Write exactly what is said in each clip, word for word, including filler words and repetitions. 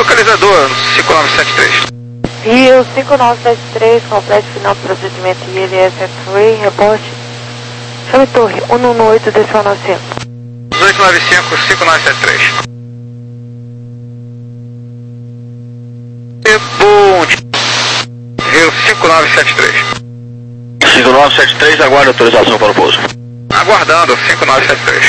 Localizador cinco nove sete três. Rio cinco nove sete três, complete final do procedimento I L S X-Ray, reporte. Chame torre um um oito, decimal nove cinco. dezoito nove cinco, cinco nove sete três. Bom dia. Rio cinco nove sete três. cinco nove sete três, aguarde autorização para o pouso. Aguardando, cinco nove sete três.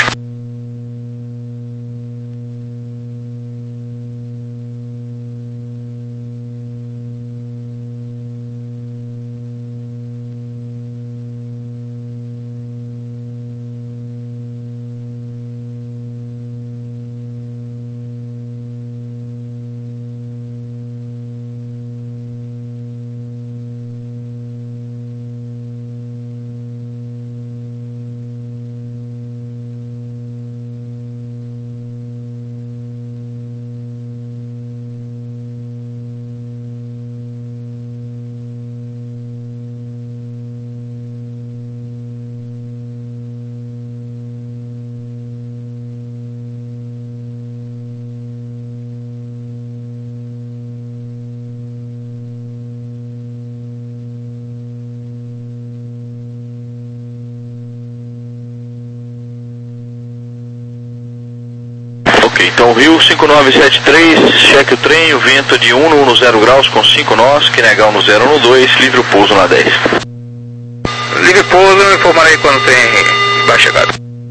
Então, Rio cinco nove sete três, cheque o trem, o vento de um no zero graus com cinco nós, que negar no zero no dois, livre o pouso na dez. Livre pouso, eu informarei quando tem vai chegada.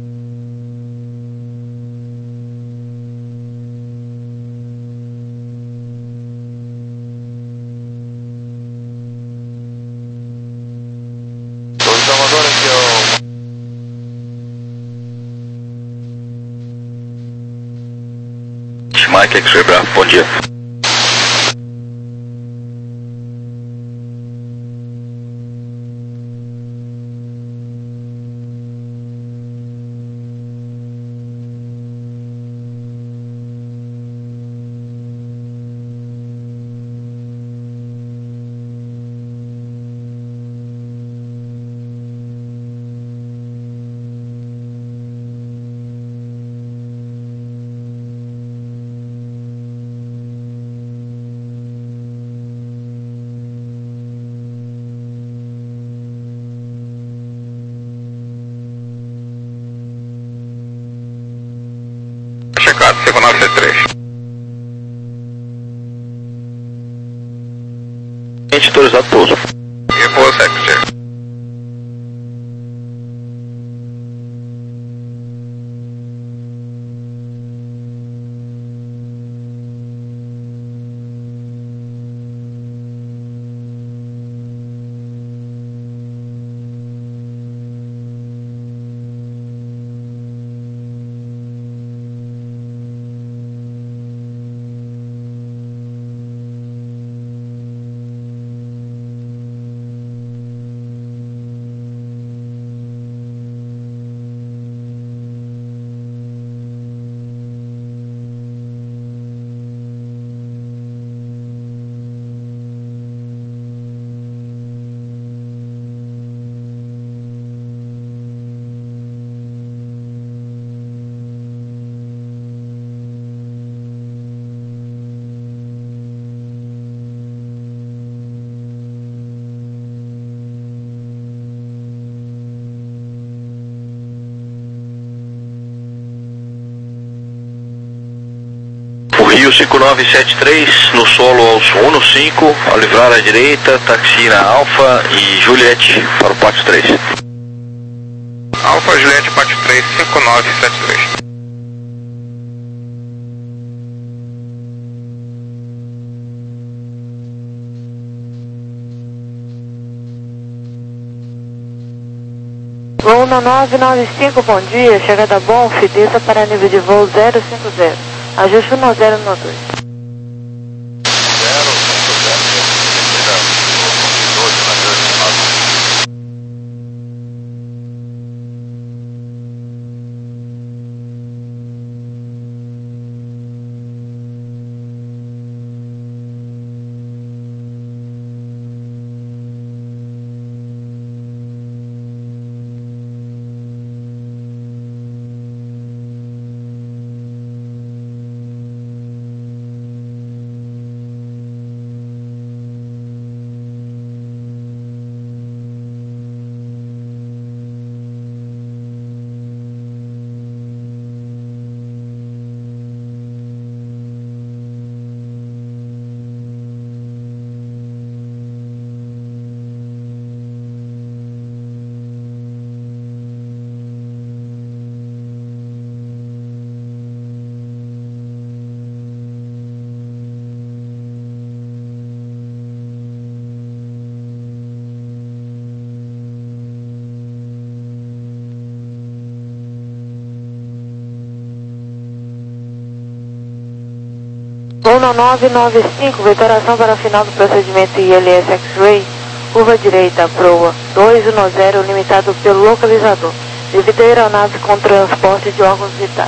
Agora aqui é o... Mike X-Ray Bravo, bom dia. Checado, cinco nove sete três. Gente, autorizado pouso. E pouso sete. Rio cinco nove sete três, no solo aos um no cinco, ao livrar à direita, taxi na Alfa e Juliette para o pátio três. Alfa Juliette pátio três, cinco nove sete três. Luna nove nove cinco, bom dia, chegada bom, desça para nível de voo zero cinco zero. Ajuste um zero no dois. um nove nove cinco, vetoração para final do procedimento I L S X-Ray, curva direita, proa dois um zero, limitado pelo localizador, devido a aeronave com transporte de órgãos vitais.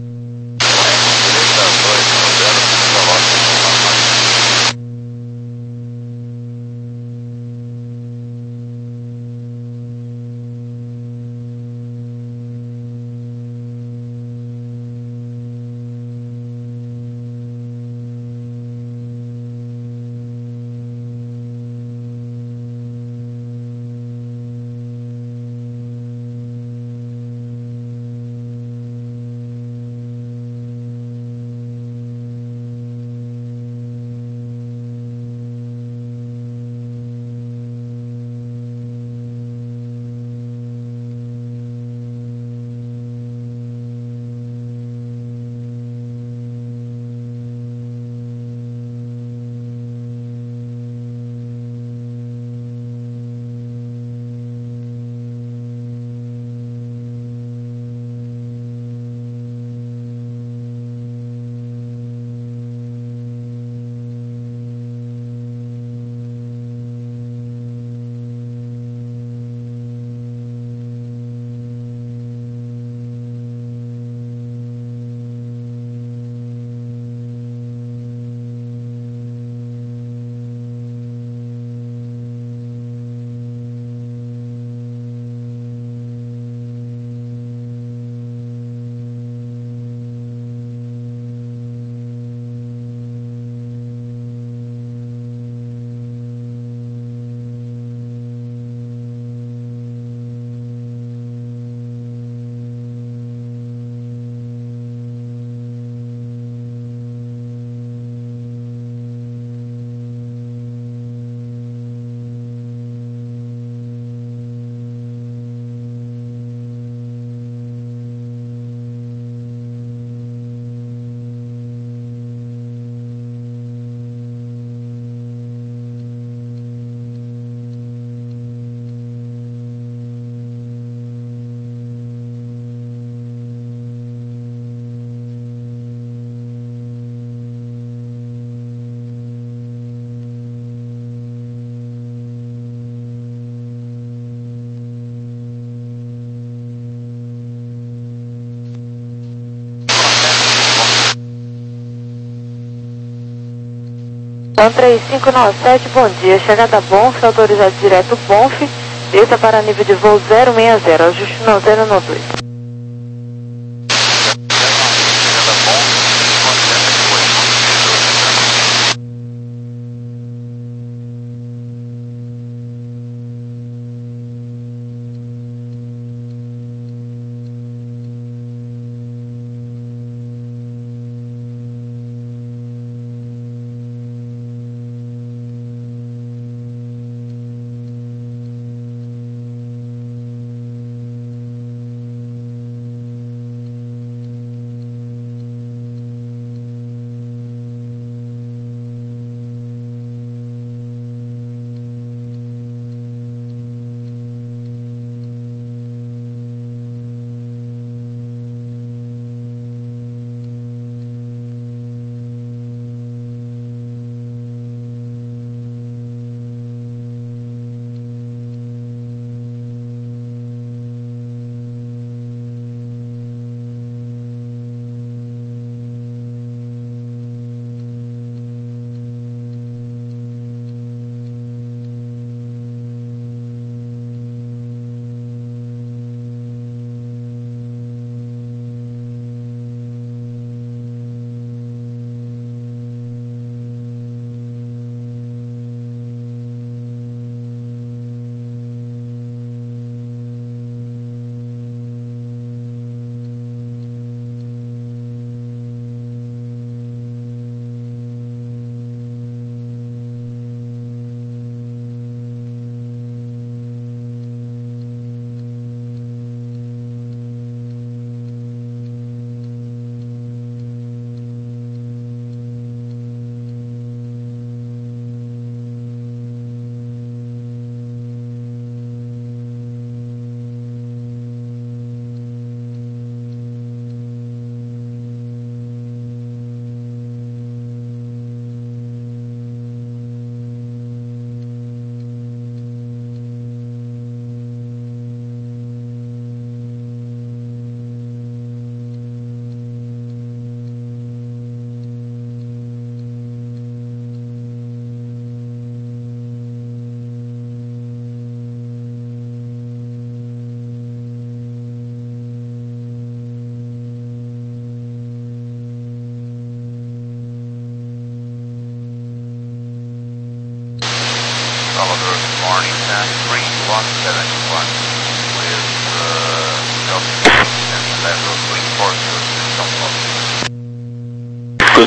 Então três cinco nove sete, bom dia, chegada Bonf, autorizado direto Bonf, desça para nível de voo zero seis zero, ajuste no zero no dois.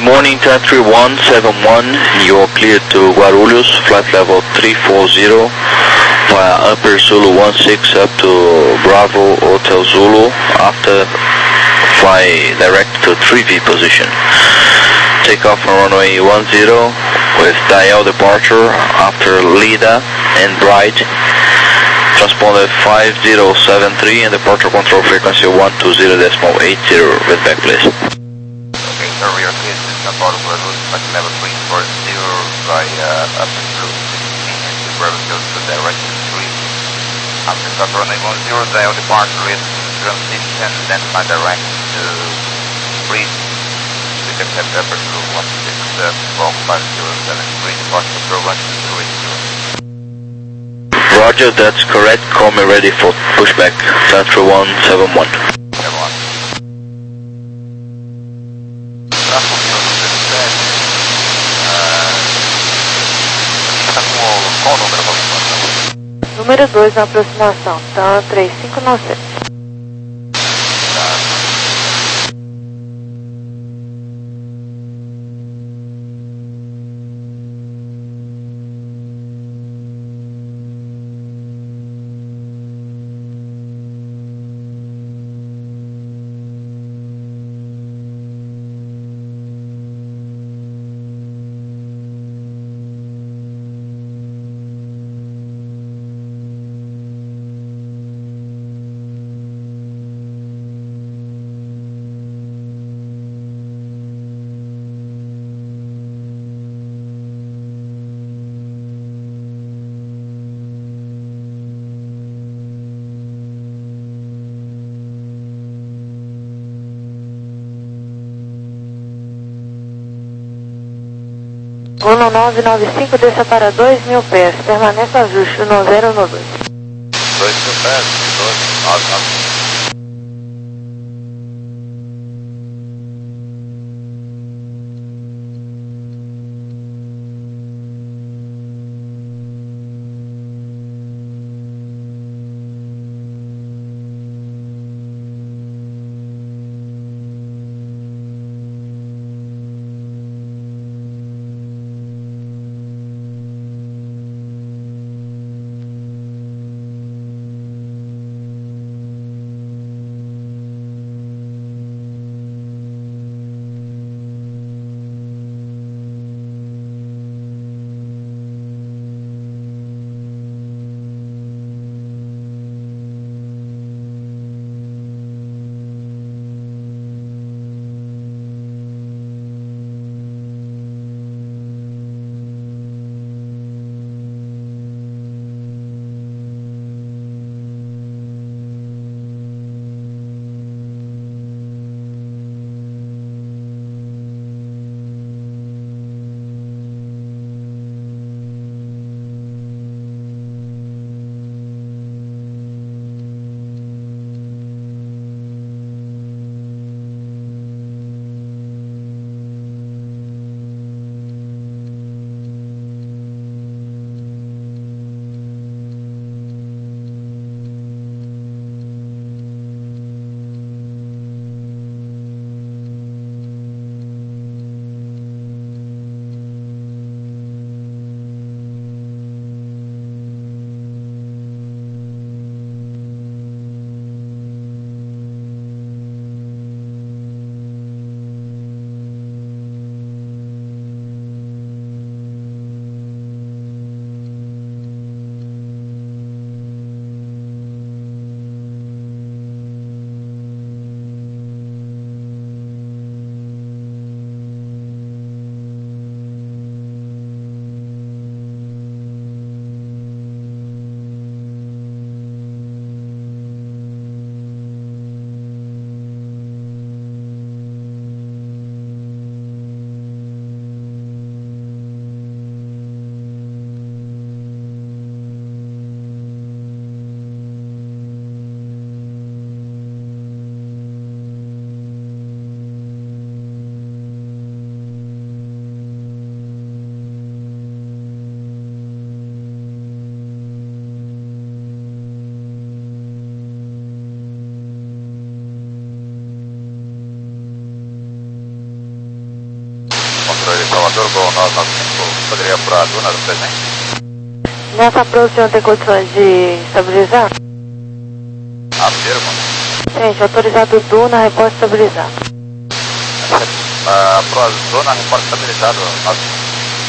Good morning, ten three one seven one. You are cleared to Guarulhos, flight level three four zero, via Upper Zulu one six up to Bravo Hotel Zulu, after fly direct to three V position. Take off on runway one zero with dial departure after Lida and Bright. Transponder five zero seven three and departure control frequency one two zero decimal eight zero. With back please. Okay, sir, we are cleared to Singapore Guarulhos, flight level three four zero via Upper Zulu to Bravo to direct to three. After stop runway one zero, dial departure with transition, then fly direct to three. You can have Upper Zulu one six uh, from five zero seven three, departure control one two zero eight zero. Roger, that's correct. Call me ready for pushback. ten three one seven one. seven one. Qual o número da aproximação? Número dois na aproximação, TAM três cinco nove sete. um nove nove cinco, desça para dois mil pés, permanece ajuste um zero um dois. dois mil pés, dois nove nove. Salvador, Gol nove nove cinco, poderia apurar a Duna do presente? Nessa approach não tem condições de estabilizar? Afirmo. Gente, autorizado Duna, reporte estabilizado. Uh, Pro Duna, reporte estabilizado. nove.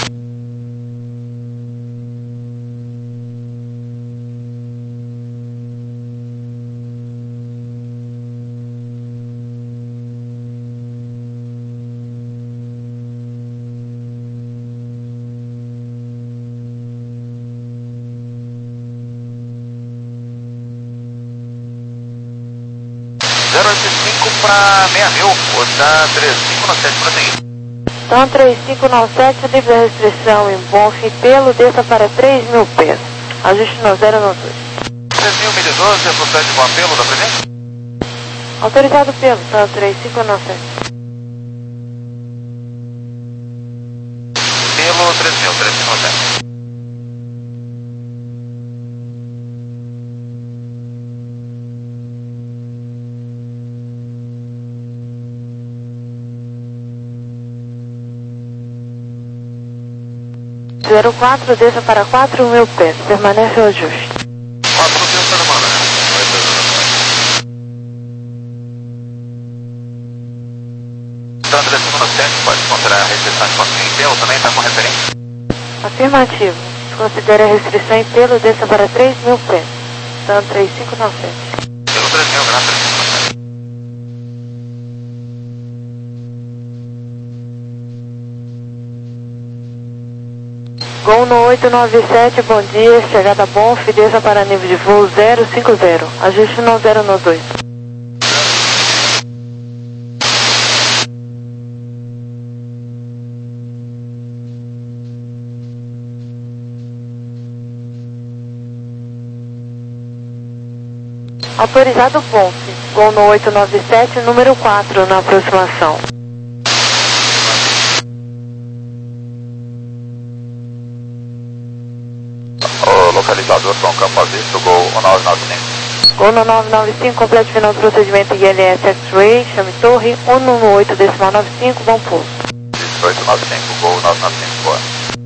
zero oito cinco para seis mil, o da três cinco nove sete, prosseguir. Então três cinco nove sete, livre a restrição em Bonf pelo, desça para três mil pés. Ajuste no zero no dois. três mil, milha doze, velocidade com apelo, da presente? Autorizado pelo, tá três cinco nove sete. Pelo três mil, três cinco nove sete. zero quatro, desça para quatro mil pés, permanece o ajuste. quatro mil, tá demanda, né? Então, três cinco nove sete, pode considerar a restrição de consumo em pelo, também está com referência? Afirmativo. Considere a restrição em pelo, desça para três mil pés. Então três cinco nove sete. Pelo três mil, graças três cinco nove sete. Gol no oito nove sete, bom dia, chegada Bonf, desça para nível de voo zero cinco zero, ajuste no zero no dois. Autorizado Bonf, Gol no oito nove sete, número quatro na aproximação. Localizador com campo a visto, Gol nove nove cinco. Gol no nove nove cinco, complete final do procedimento I L S X-Ray, chame torre, um um oito decimal nove cinco, bom pouso. oito nove cinco, Gol nove nove cinco, boa.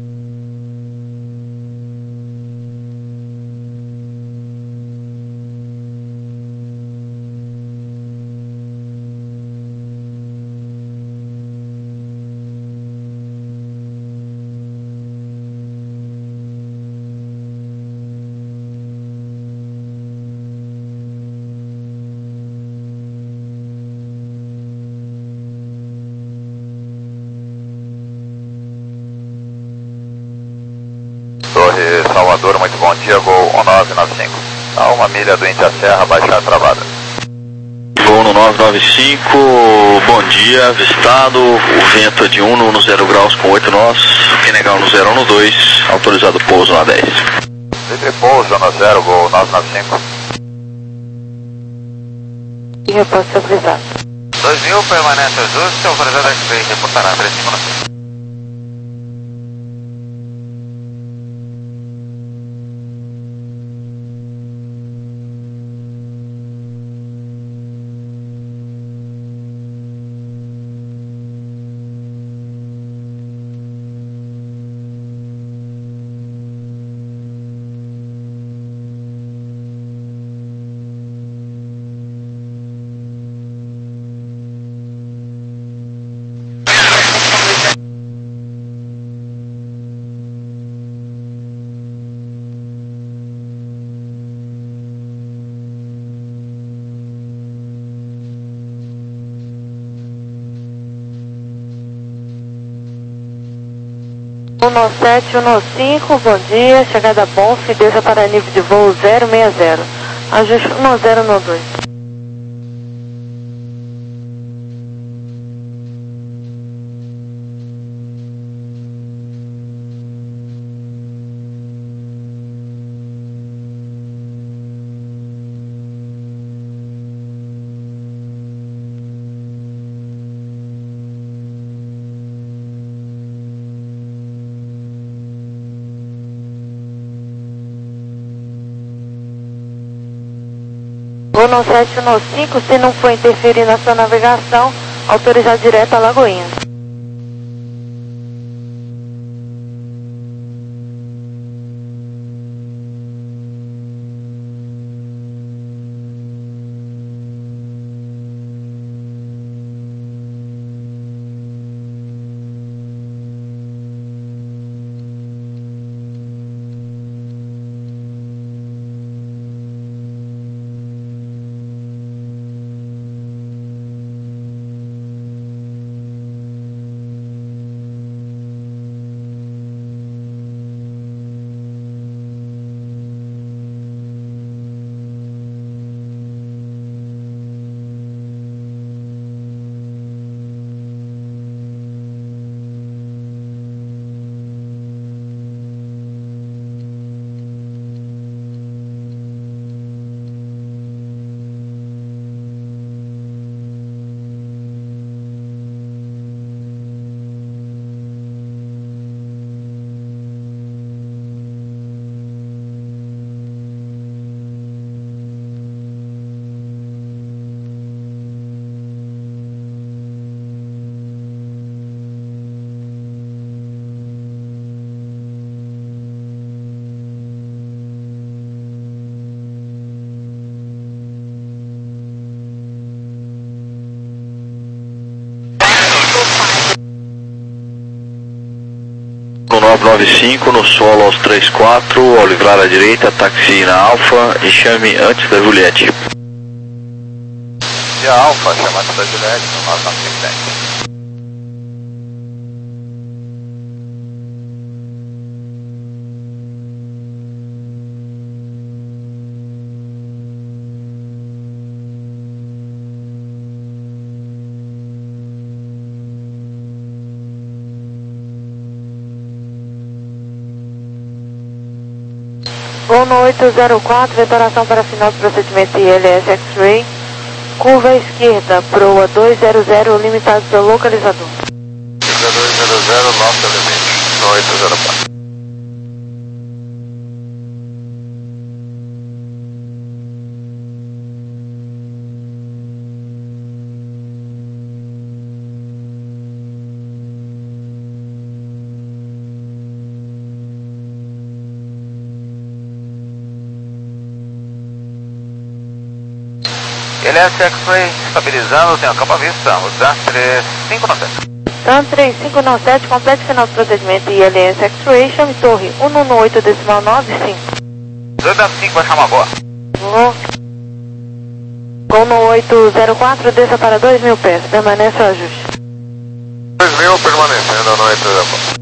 Torre Salvador, muito bom dia, Gol nove nove cinco. A uma milha do Índia Serra, baixar travada. Gol no nove nove cinco, bom dia, avistado, o vento é de um no zero graus com oito nós, Senegal no zero no dois, autorizado pouso na dez. Livre pouso no zero, Gol nove nove cinco. E reposto estabilizado. dois mil, permanece ajuste, autorizado X-Ray, reportará três cinco nove sete. um nove sete, um nove cinco, bom dia, chegada Bonf, desça para nível de voo zero seis zero, ajuste no zero no dois. Gol no sete um cinco, se não for interferir na sua navegação, autorizar direto a Lagoinha. nove nove cinco no solo aos três quatro, ao livrar à direita, táxi na Alfa e chame antes da Juliette. E a Alfa, chama antes da Juliette, no nove nove cinco dez. Voo no oito zero quatro, detonação para final do procedimento I L S X-Ray. Curva à esquerda, proa dois zero zero, limitado pelo localizador. dois zero zero, nosso elemento, no oito zero quatro. L S X-Ray estabilizando, tem a capa vista, o TAM três cinco nove sete. TAM três cinco nove sete, complete final do procedimento I L S X-Ray, chame torre um um oito decimal nove cinco. dois zero cinco vai chamar boa. Voo. Gol no oito zero quatro, desça para dois mil pés, permanece o ajuste. dois mil permanecendo no oito zero quatro.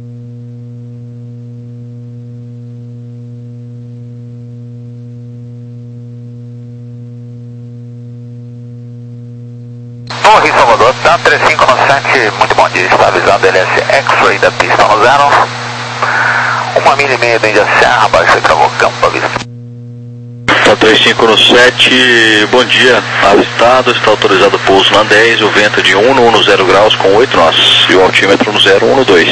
Torre Salvador, TAM três cinco nove sete, muito bom dia, está avisando L S X-Ray da pista no zero. Uma milha e meia dentro da serra, abaixo de travou campo, avista. TAM três cinco nove sete, bom dia, avistado, está autorizado pouso na dez, o vento de um no zero graus com oito nós e o altímetro no zero um dois.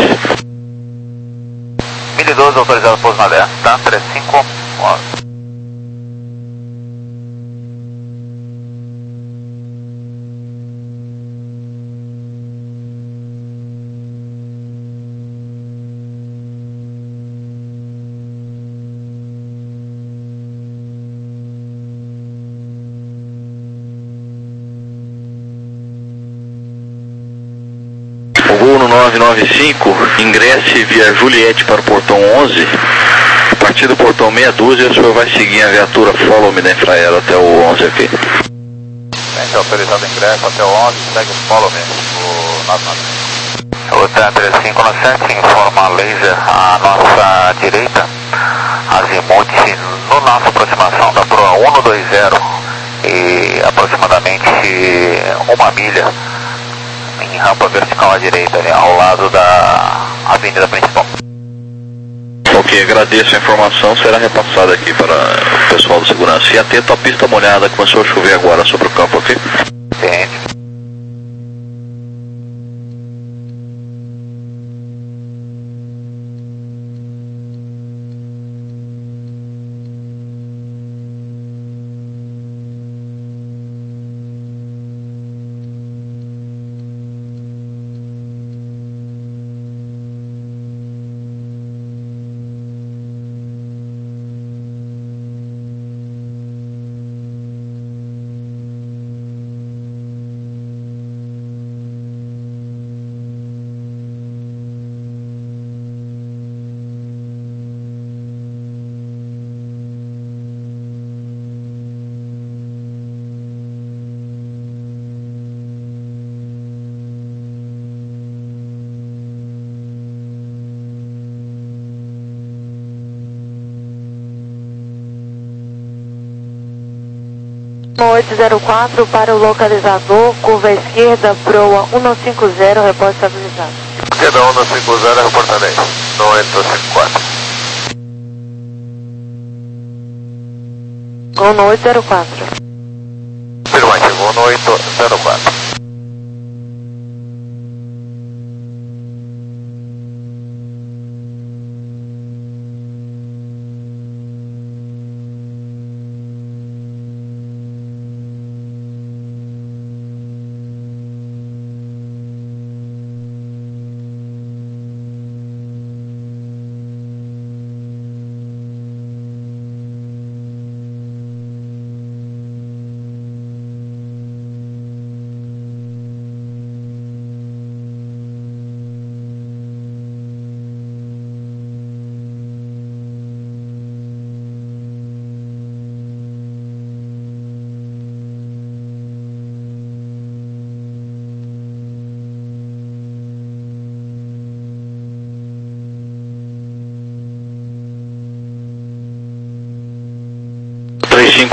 mil e doze autorizado pouso na dez, TAM três cinco nove. Voo no nove nove cinco, ingresse via Juliette para o portão onze. A partir do portão meia dúzia, o senhor vai seguir a viatura Follow Me da Infraero até o onze aqui. Gente, autorizado ingresso até o onze, segue o Follow Me, o nove nove cinco. O TAM três cinco nove sete informa laser à nossa direita, azimuth no nossa aproximação da proa um dois zero e aproximadamente uma milha em rampa vertical à direita, né, ao lado da avenida principal. Ok, agradeço a informação, será repassada aqui para o pessoal de segurança. E atento à pista molhada, começou a chover agora sobre o campo, ok? Ciente. oito zero quatro para o localizador, curva à esquerda, proa um cinco zero, repórter estabilizado. Esquerda um cinco zero, reportarei, no oito cinco quatro. Gol no oito zero quatro. Firmante, vou no oito zero quatro.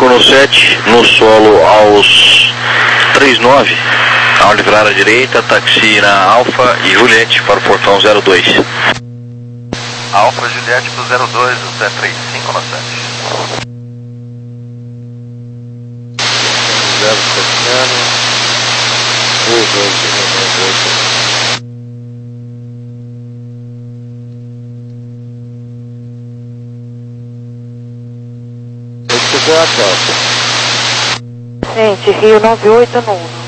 no sete, no solo aos trinta e nove, ao livrar à direita, táxi na Alfa e Juliette para o portão zero dois. Alfa Juliette pro zero dois, o Zé trinta e cinco no sete. zero sete zero, dois dois oito. Esse é a Delta. Gente, Rio nove oito no um.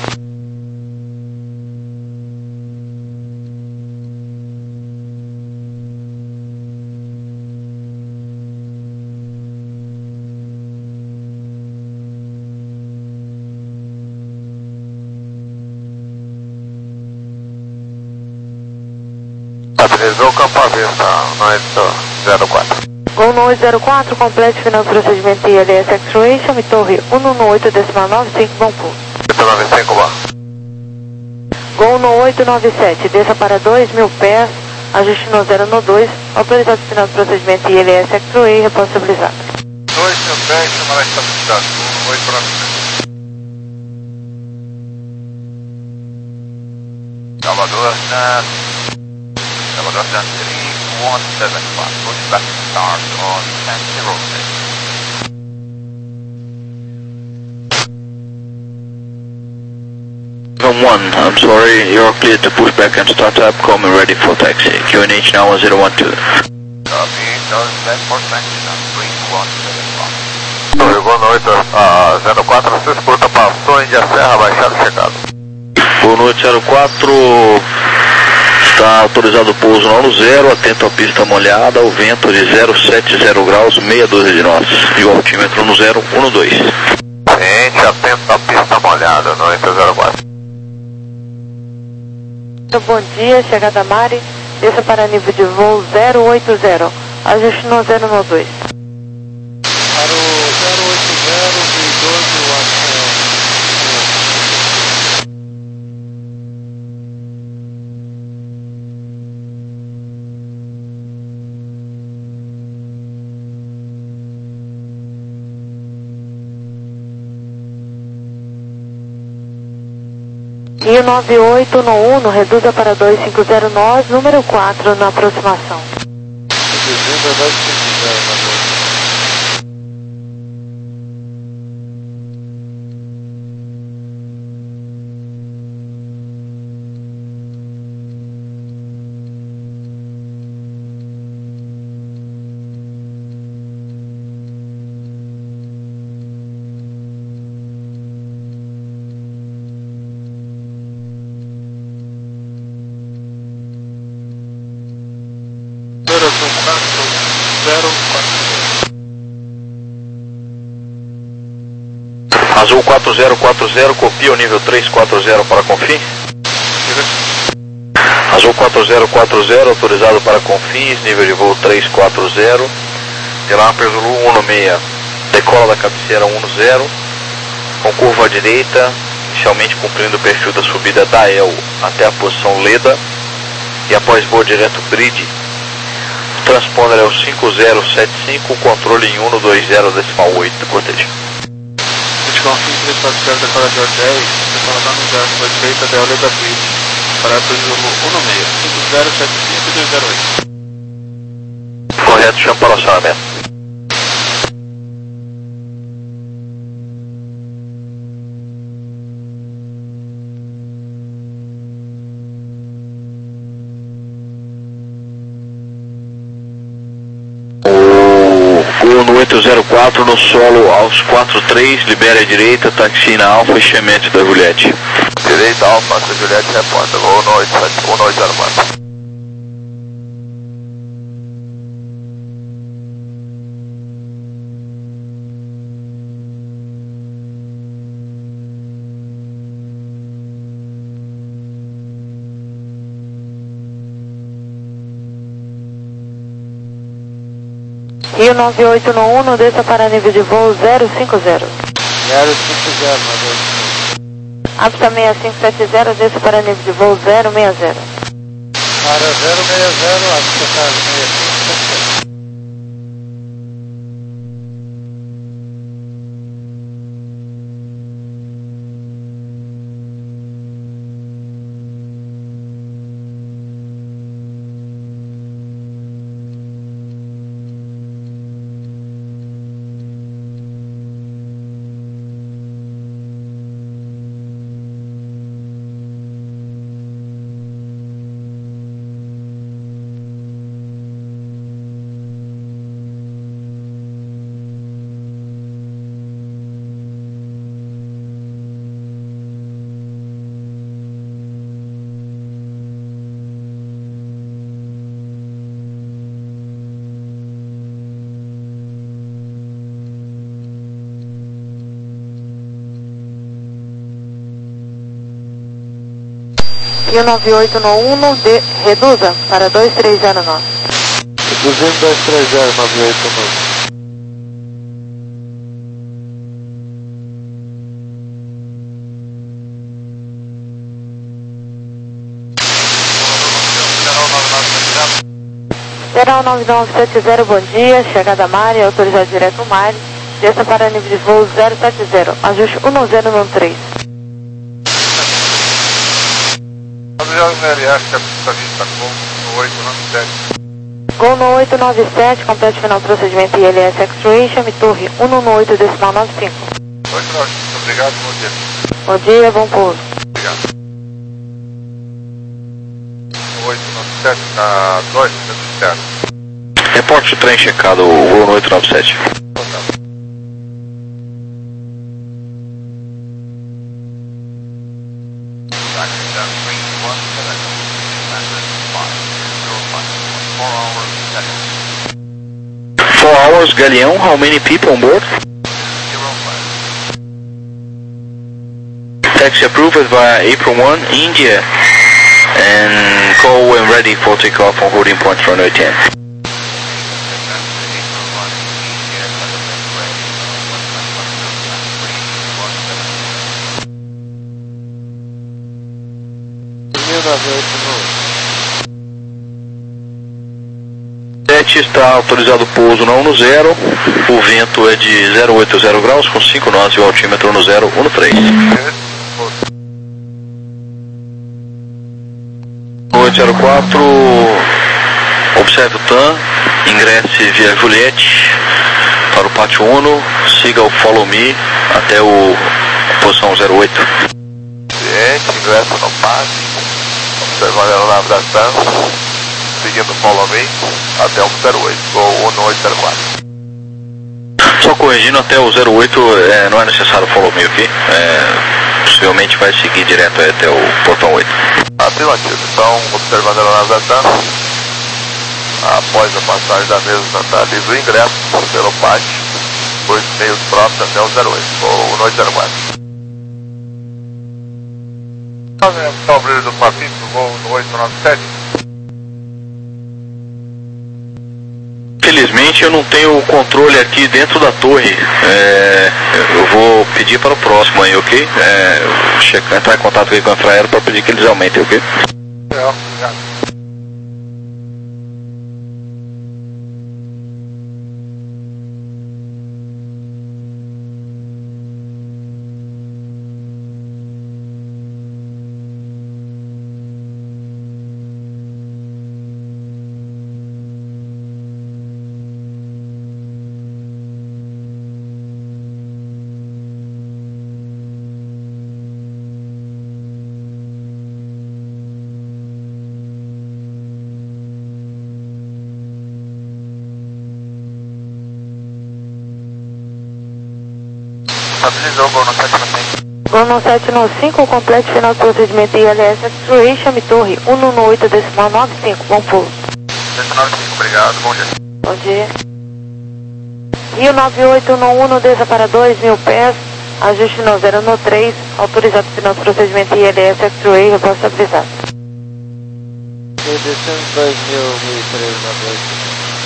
Estabilizou o campo à vista, oito zero quatro. Gol no oito zero quatro, complete final do procedimento I L S X-Ray, chame torre um no oito decimal nove cinco, bom pulo. oito nove cinco, bom. Gol no oito nove sete, desça para dois mil pés, ajuste no zero no dois, autorizado final do procedimento I L S X-Ray, repouso estabilizado. dois mil pés, chama lá estabilizado, oito nove sete. Salvador, na... Salvador, na three one seven five, push back start on ten zero six. one, I'm sorry, you're clear to push back and start up, coming ready for taxi. Q N H now one zero one two. Copy, does that for taxi on three one seven five. Boa noite, a zero quatro, você escuta, passou, Índia Serra, baixado, chegado. Boa noite, zero quatro, está autorizado o pouso no ano zero, atento à pista molhada, o vento de zero sete zero graus, meia dúzia de nós, e o altímetro no zero um dois. Gente, atento à pista molhada, noite zero quatro. Bom dia, chegada Mari, desça para nível de voo zero oito zero, ajuste no zero no dois. Para o zero oito zero, V doze, o Rio nove oito no um, reduza para dois cinco zero nós, número quatro na aproximação. Reduzindo a dois cinco zero, na dois. Azul quatro zero quatro zero, copia o nível três quatro zero para Confins. Azul quatro zero quatro zero, autorizado para Confins, nível de voo três quatro zero. Delapper Zulu um seis, decola da cabeceira um zero, com curva à direita, inicialmente cumprindo o perfil da subida da E L até a posição Leda, e após voo direto grid. O transponder é o cinco zero sete cinco, controle em um dois zero decimal oito, cortejo. Confins três quatro zero, decorador dez, decolador no zero para a direita, da Leda Bridge, parada Zulu um seis, cinco zero sete cinco dois zero oito. Correto, chama para o acionamento. No oito zero quatro, no solo aos quatro três, libere a direita, táxi na Alfa e chamete da Juliette. Direita, Alfa, Juliette, reporta, voo no oito zero quatro. Rio nove oito no um, desça para nível de voo zero cinco zero. zero cinco zero, na dois. Apta seis cinco sete zero, desça para nível de voo zero seis zero. Para zero seis zero, apta seis cinco sete zero. Rio nove oito nove um, de, reduza para dois três zero nove. Reduzindo dois três zero nove oito nove. Geral nove nove sete zero, bom dia, chegada a Mari, autorizado direto Mari, desça para nível de voo zero sete zero, ajuste um zero nove três. Gol no oito nove sete, complete final do procedimento I L S X-Ray, chame torre um um oito decimal nove cinco. oito nove, obrigado, bom dia. Bom dia, bom pouso. Obrigado. oito nove sete, tá dois, certo. Reporte o trem checado, o voo no oito nove sete. Four hours, Galeão, how many people on board? Taxi approved via April one, India. And call when ready for takeoff on holding point runway ten. sete está autorizado o pouso na um zero, o vento é de zero oito zero graus com cinco nós e o altímetro no zero um três. oito zero quatro, observe o T A M, ingresse via Juliette para o pátio um, siga o Follow Me até o posição zero oito. Juliette, ingressa no pátio, observando a aeronave da T A M, seguindo o Follow Me até o zero oito, ou no oito zero quatro. Só corrigindo, até o zero oito é, não é necessário Follow Me, ok? É, possivelmente vai seguir direto até o portão oito. Afirmativo. Então, observando a aeronave da T A M, após a passagem da mesma, analisa o ingresso pelo pátio, por meios próprios até o zero oito, ou no oito zero quatro. Está o brilho do Pacífico, voo no oito nove sete. Infelizmente eu não tenho o controle aqui dentro da torre. É, eu vou pedir para o próximo aí, ok? É, checar, entrar em contato com a Infraero para pedir que eles aumentem, ok? É, obrigado. Estabilizou o Gol no sete nove cinco. Gol no sete nove cinco, complete final do procedimento I L S X-Ray, chame torre um um oito decimal nove cinco, bom pouso. sete nove cinco, obrigado, bom dia. Bom dia. Rio nove oito nove um, desça para dois mil pés, ajuste no zero no três, autorizado final do procedimento I L S X-Ray, repouso estabilizado. Descendo dois mil, mil e três na dois.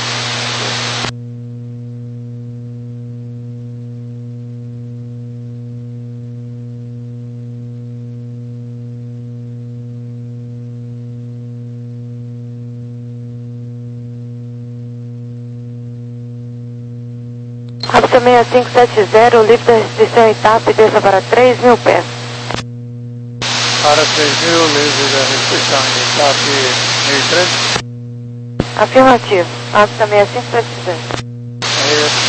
Rapsa seis cinco sete zero, livre da restrição E T A P, desça para três mil pés. Para três mil, livre da restrição E T A P mil e três? Afirmativo. Rapsa seis cinco sete zero. É isso.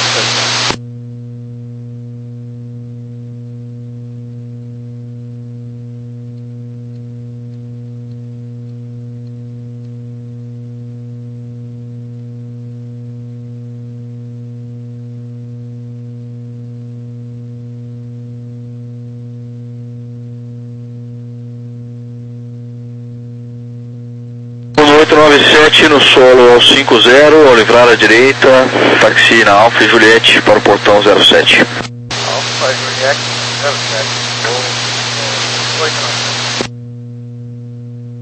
oito nove sete no solo ao cinco zero, ao livrar à direita, taxi na Alfa e Juliette para o portão zero sete. Alfa e Juliette zero sete, voo oito nove.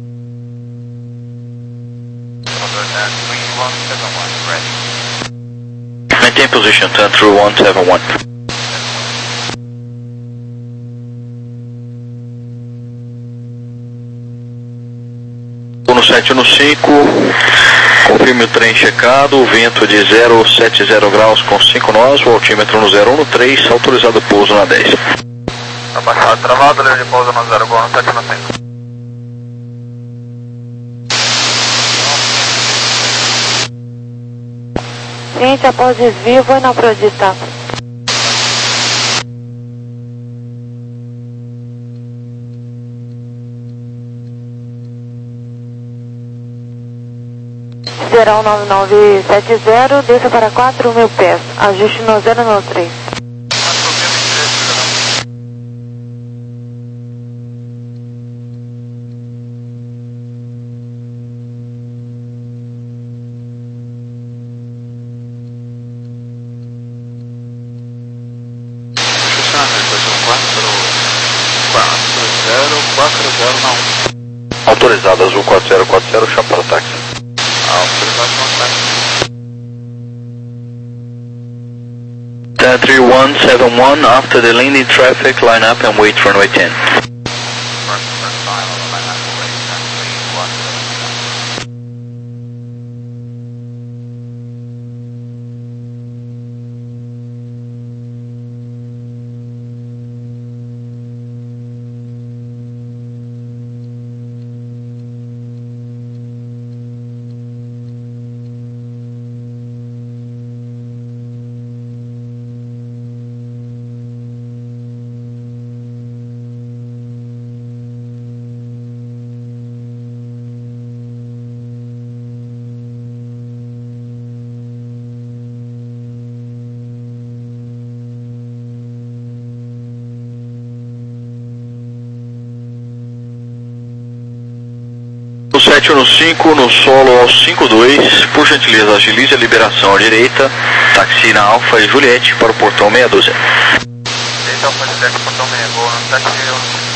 three one seven one, ready. Maintain position, ten three one seven one. No sete no cinco, confirme o trem checado, o vento de zero sete zero graus com cinco nós, o altímetro no zero um no três, autorizado pouso na dez. Abaixado, travado, livre de pouso no zero, gol no sete no cinco. Ciente, após desvio, vai na prova de distância. Zero nove nove sete zero, desça para quatro mil pés, ajuste no zero nove três. Autorizado, azul quatro zero quatro zero, chapa para o táxi. Autorização táxi. ten three one seven one, after the landing traffic, line up and wait for runway ten. No sete no cinco, no solo ao cinco dois, por gentileza agilize a liberação à direita, táxi na Alfa e Juliette para o portão meia dúzia. Direita Alfa Juliette, portão meia, gol no sete um.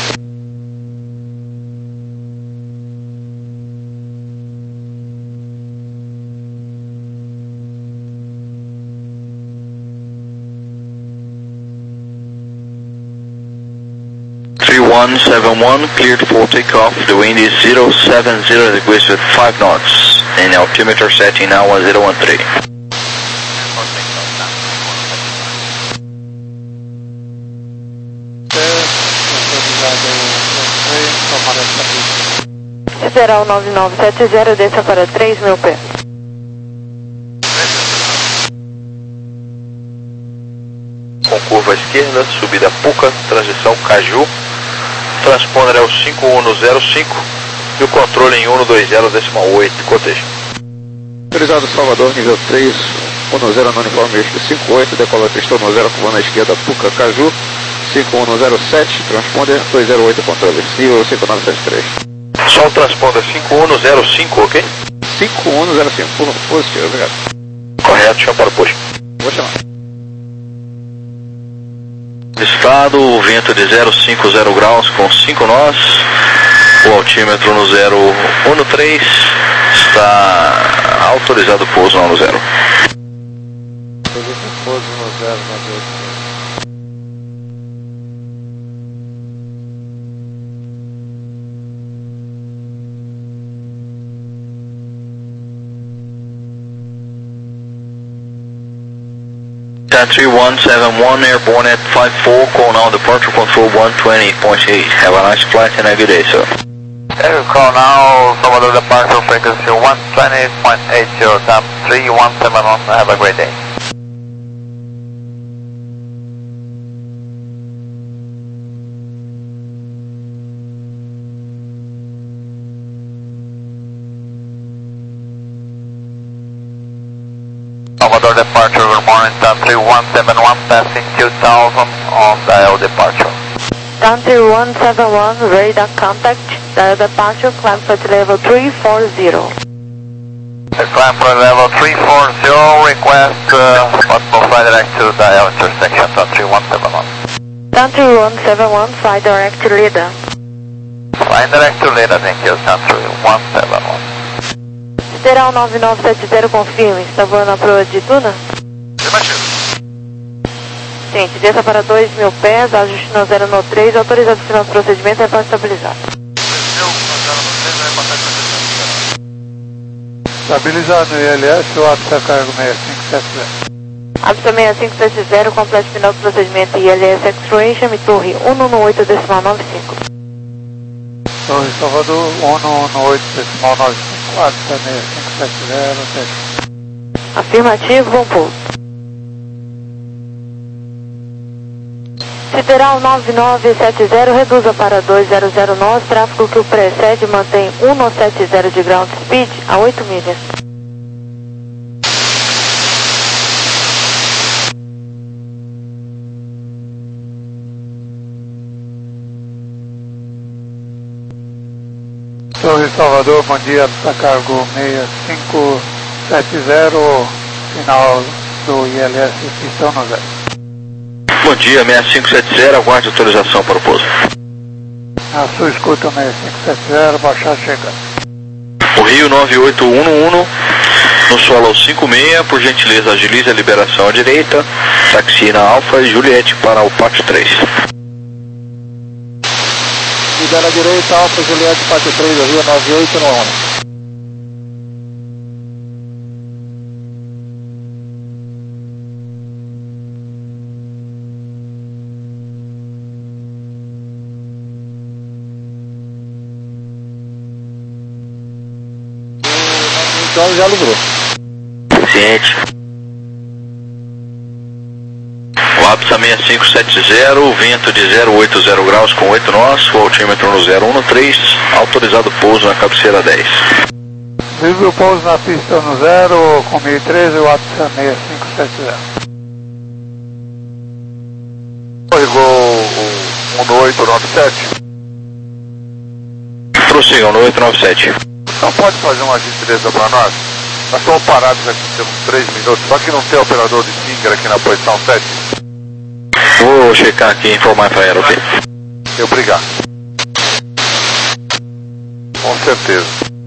three one seven one, cleared for takeoff. The wind is zero seven zero degrees with five knots. And altimeter setting now one zero one three. Sideral nove nove sete zero, desça para três mil pés. Com curva à esquerda, subida Puca, transição Caju. Transponder é o cinco um no zero cinco e o controle em um no dois zero decimal oito, cotejo. Autorizado Salvador, nível três, um no zero no uniforme cinco oito, decola pistão no zero, curva na esquerda, Puca, Caju, cinco um no zero sete, transponder dois zero oito, controle, nível cinco nove sete três. Só o transponder cinco um no zero cinco, ok? cinco um no zero cinco, positivo, obrigado. Correto, chama para o posto. Vou chamar. Estado, o vento de zero cinco zero graus com cinco nós, o altímetro no zero um no três, está autorizado o pouso no zero. Pouso no zero, no ten three one seven one, airborne at five four, call now departure control one twenty point eight. Have a nice flight and a good day, sir. Air call now, Salvador departure frequency one twenty point eight zero, time three one seven one, have a great day. Salvador departure, good morning, time three one seven one, passing two thousand on dial departure. Country one seven one, radar contact, dial departure, climb flight level three four zero. Climb flight level three four zero, request uh, possible flight direct to dial intersection, country one seven one. Country one seven one, fly direct to Lida. Fly direct to Lida, thank you, country one seven one. Sideral nove nove sete zero, confirme. Está voando a proa de Tuna? Afirmativo. Ciente, desça para dois mil pés, ajuste no zero no três, autorizado final do procedimento, é para estabilizar. Estabilizado no I L S, o ápice cargo seis cinco sete zero. Ápice seis cinco sete zero, complete final do procedimento I L S X-Ray, chame torre um um oito decimal nove cinco. Torre Salvador, um um oito decimal nove cinco, ápice seis cinco sete zero, teste. Afirmativo, bom pouso. Sideral nove nove sete zero, reduza para dois zero zero nós, tráfego que o precede mantém um nove sete zero de ground speed a oito milhas. Torre Salvador, bom dia, ápice cargo seis cinco sete zero, final do I L S, pistão no zero. Bom dia, seis cinco sete zero, aguarde autorização para o pouso. A sua escuta seis cinco sete zero, baixar chegando. O Rio nove oito um um, no solo ao cinco seis, por gentileza agilize a liberação à direita, taxi na Alfa e Juliette para o pátio três. Libera à direita, Alfa Juliette, pátio três, do Rio nove oito no um. Então já livrou. Ciente. O ápice seis cinco sete zero, vento de zero oito zero graus com oito nós, o altímetro no zero um três, autorizado pouso na cabeceira dez. Livre o pouso na pista no zero, com mil e treze, o ápice seis cinco sete zero. Ligou o um no oito nove sete. Prossigam no oito nove sete. Não pode fazer uma gentileza para nós? Nós estamos parados aqui, temos três minutos, só que não tem operador de Singer aqui na posição sete. Vou checar aqui e informar para ela, ok? Obrigado. Com certeza.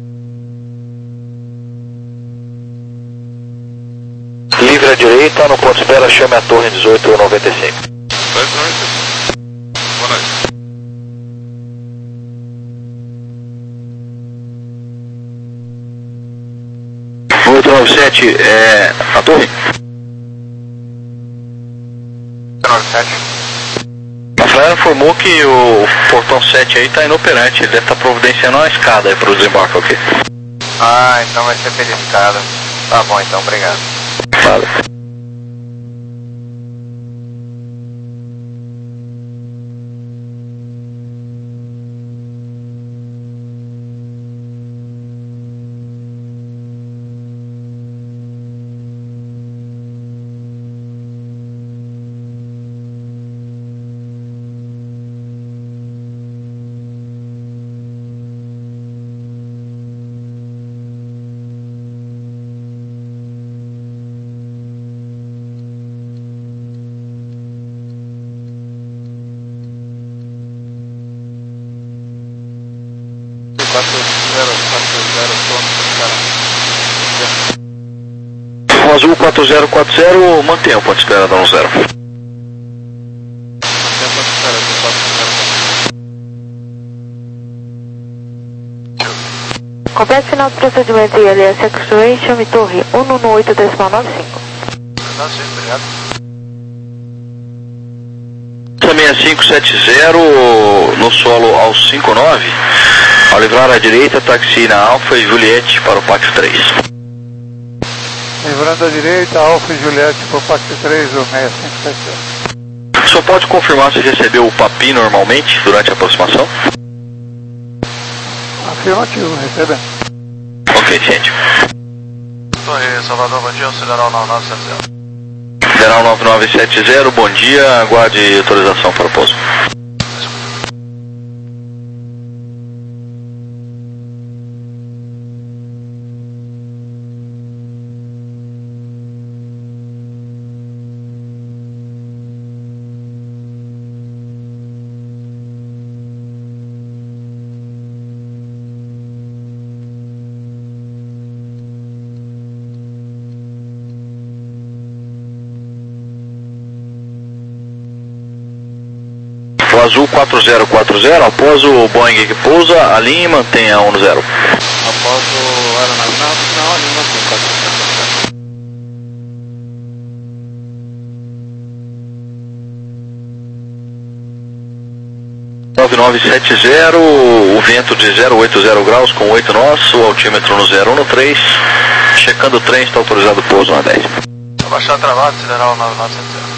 Livre à direita, no ponto de espera, chame a torre dezoito noventa e cinco. Boa noite. oito nove sete, é a torre? nove sete. A Flávia informou que o portão sete aí está inoperante, ele deve estar providenciando uma escada aí para o desembarque, ok? Ah, então vai ser pela escada. Tá bom então, obrigado. Vale. O Azul quatro zero quatro zero, mantenha o ponto de espera da um zero. Complete final do procedimento I L S X-Ray, chame torre um um oito decimal nove cinco. Não, sim, obrigado. seis cinco sete zero, no solo ao cinco nove, ao livrar à direita, taxi na Alfa e Juliette para o pátio três. Livrando à direita, Alfa e Juliette para o pátio três, o seis cinco sete zero. Só pode confirmar se recebeu o papi normalmente durante a aproximação? Afirmativo, recebendo. Ok, gente. Torre Salvador, bom dia, Sideral nove nove sete zero. Sideral nove nove sete zero, bom dia, aguarde autorização para o pouso. Azul quatro zero quatro zero, após o Boeing que pousa, alinhe e mantenha um no zero. Após o aeronave na final, ali mantém quatro zero quatro zero. nove nove sete zero, o vento de zero oito zero graus com oito nós, o altímetro no zero um no três, checando o trem, está autorizado o pouso na dez. Abaixar travado, acelerar o nove nove sete zero.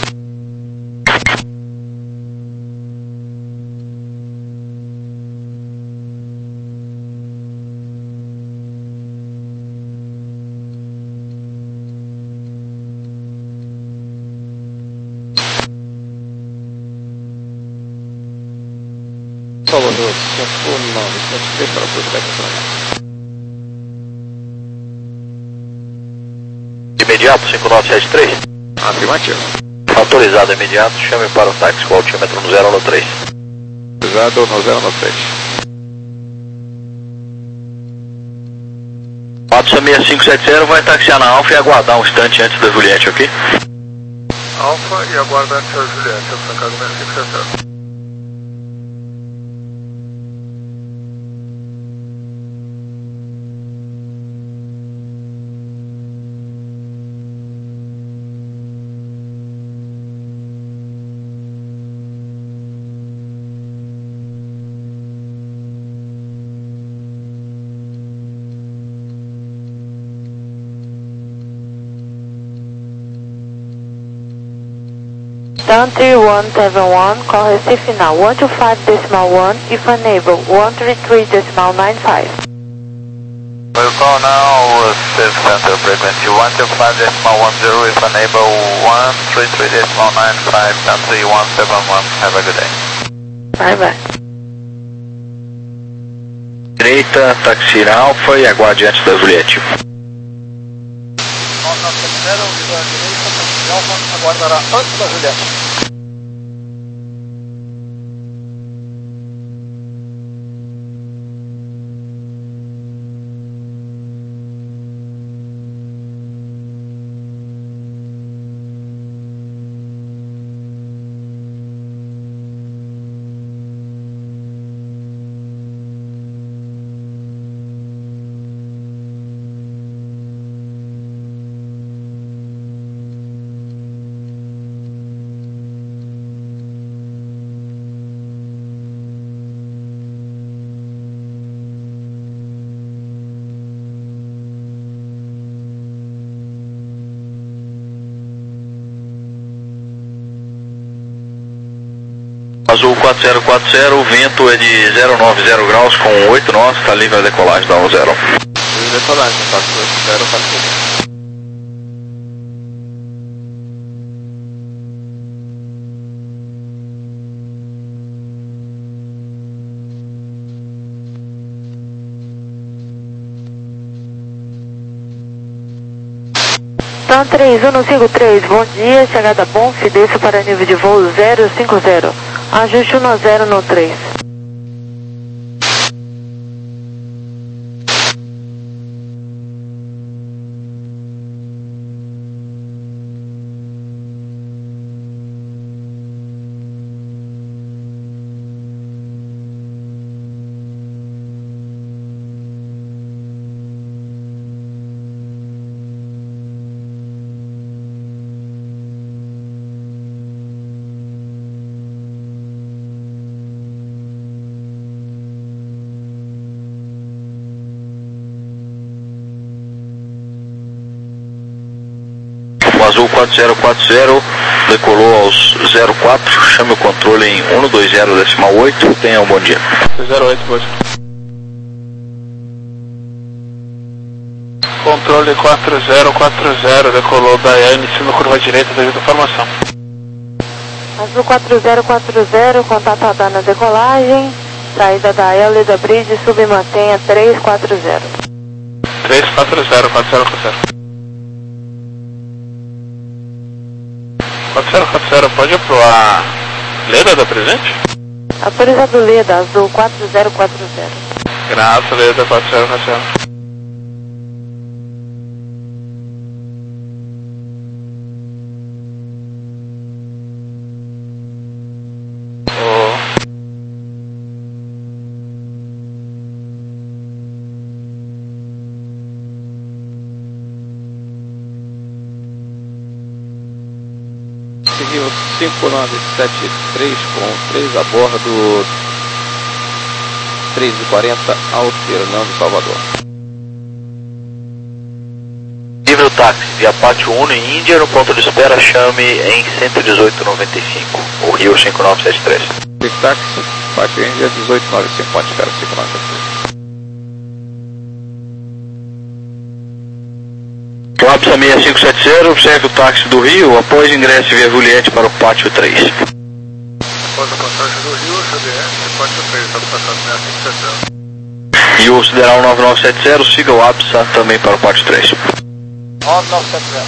Salvador, cinco nove sete três para o pouso da Imediato, cinco nove sete três. Afirmativo. Autorizado imediato, chame para o táxi com o altímetro no zero um no três. Autorizado no zero no três. Matson seis cinco sete zero vai taxiar na Alfa e aguardar um instante antes da Juliette, ok? Alfa e aguarda antes da Juliette, eu sou seis cinco sete zero. Down three one seven one, call Recife now, one two five decimal one, if unable, one three three decimal nine five. We'll call now Recife Center frequency one two five decimal one zero, if unable, one three three decimal nine five, down three one seven one, have a good day. Bye bye. Direita, taxi na Alfa e aguarde antes da Juliette. nove nove sete zero, vira à direita, taxi Alfa, aguardará antes da Juliette. Azul quatro zero quatro zero, o vento é de zero nove zero graus com oito nós, está livre a decolagem da um zero. Livre a decolagem, quatro zero quatro zero. Então três um cinco três, bom dia, chegada bom, desço para nível de voo zero cinco zero, ajuste um zero no três. Azul quatro zero quatro zero, decolou aos zero quatro, chame o controle em um dois zero decimal oito, tenha um bom dia. zero oito, pode. Controle quatro zero quatro zero, decolou Daiane, sendo curva direita devido à formação. Azul quatro zero quatro zero, contatada na decolagem, saída da Elida Bridge, submantenha três quatro zero. três quatro zero, quatro zero quatro zero. quatro zero quatro zero, pode aprovar Leda da presente? Autorizado Leda, Azul quatro zero quatro zero. Graças, Leda quatro zero quatro zero. Rio cinco nove sete três com três a bordo três e quarenta ao Fernando Salvador. Livre o táxi via Pátio Uno em Índia, no ponto de espera chame em cento e dezoito noventa e cinco, o Rio cinco nove sete três. Livre táxi, Pátio Índia dezoito noventa e cinco, ponto de espera cinco nove sete três. O A B S A seis cinco sete zero, observe o táxi do Rio após ingresso via Juliette para o Pátio três. Após a passagem do Rio, Juliette, Pátio três, está passando seis cinco sete zero. E o Sideral nove nove sete zero, siga o A B S A também para o Pátio três. nove nove sete zero.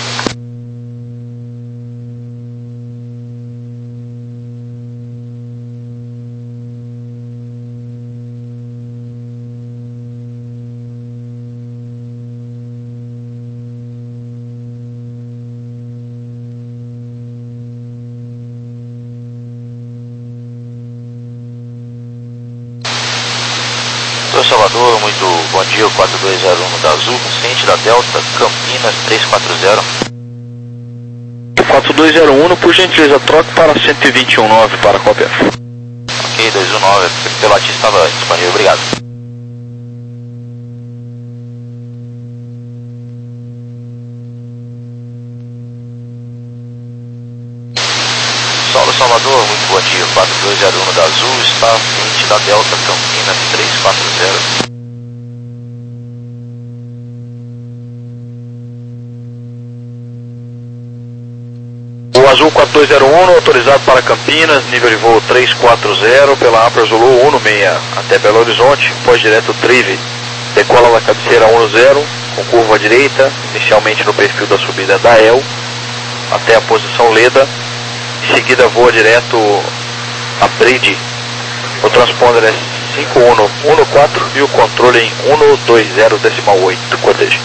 Salvador, muito bom dia, o quatro dois zero um da Azul, ciente da Delta, Campinas três quatro zero. quatro dois zero um, por gentileza, troque para cento e vinte e um nove para a cópia. Ok, dois um nove, pelo latim estava disponível, obrigado. Saulo Salvador, muito bom dia, quatro dois zero um da Azul, está ciente da Delta, Campinas três quatro zero. O Azul quatro dois zero um, autorizado para Campinas, nível de voo três quatro zero, pela Upper Zulu um seis até Belo Horizonte, pós direto Trive, decola da cabeceira um zero, com curva à direita, inicialmente no perfil da subida da E L, até a posição Leda, em seguida voa direto a Bride. O transponder é cinco um um quatro e o controle em um dois zero decimal oito, cortejo.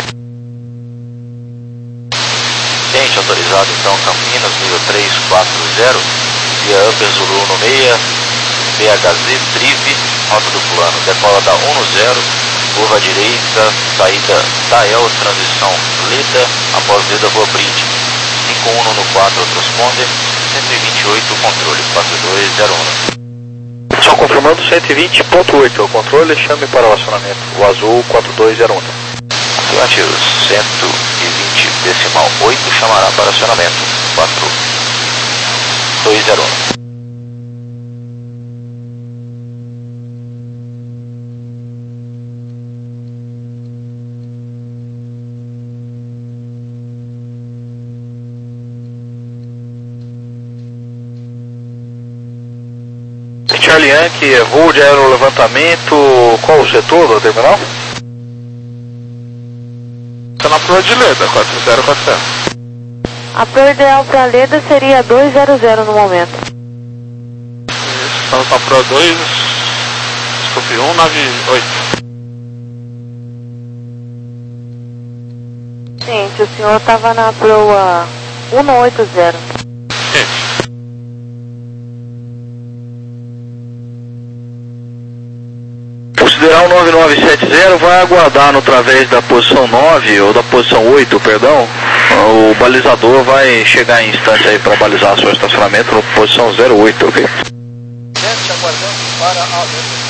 Ciente, autorizado então Campinas, nível três quatro zero, via Upper Zulu um seis, B H Z, Trive, rota do plano, decola da um zero, curva à direita, saída da E L, transição Leda, após Leda voa Bride, cinco um um quatro, transponder, cento e vinte e oito, controle quatro dois zero um. Só confirmando cento e vinte ponto oito, o controle, chame para o acionamento, o Azul quatro dois zero um. Afirmativo, cento e vinte decimal oito, chamará para acionamento, quatro dois zero um. Charlie Yankee, voo de aerolevantamento, qual o setor do terminal? Está na proa de Leda, quatro zero quatro zero. A proa ideal para Leda seria dois zero zero no momento. Isso, estamos na proa dois, desculpe, um nove oito. Gente, o senhor estava na proa um oito zero. Gente. O Sideral nove nove sete zero vai aguardar no através da posição nove, ou da posição oito, perdão. O balizador vai chegar em instante aí para balizar seu estacionamento na posição zero oito, ok? Gente, aguardando para a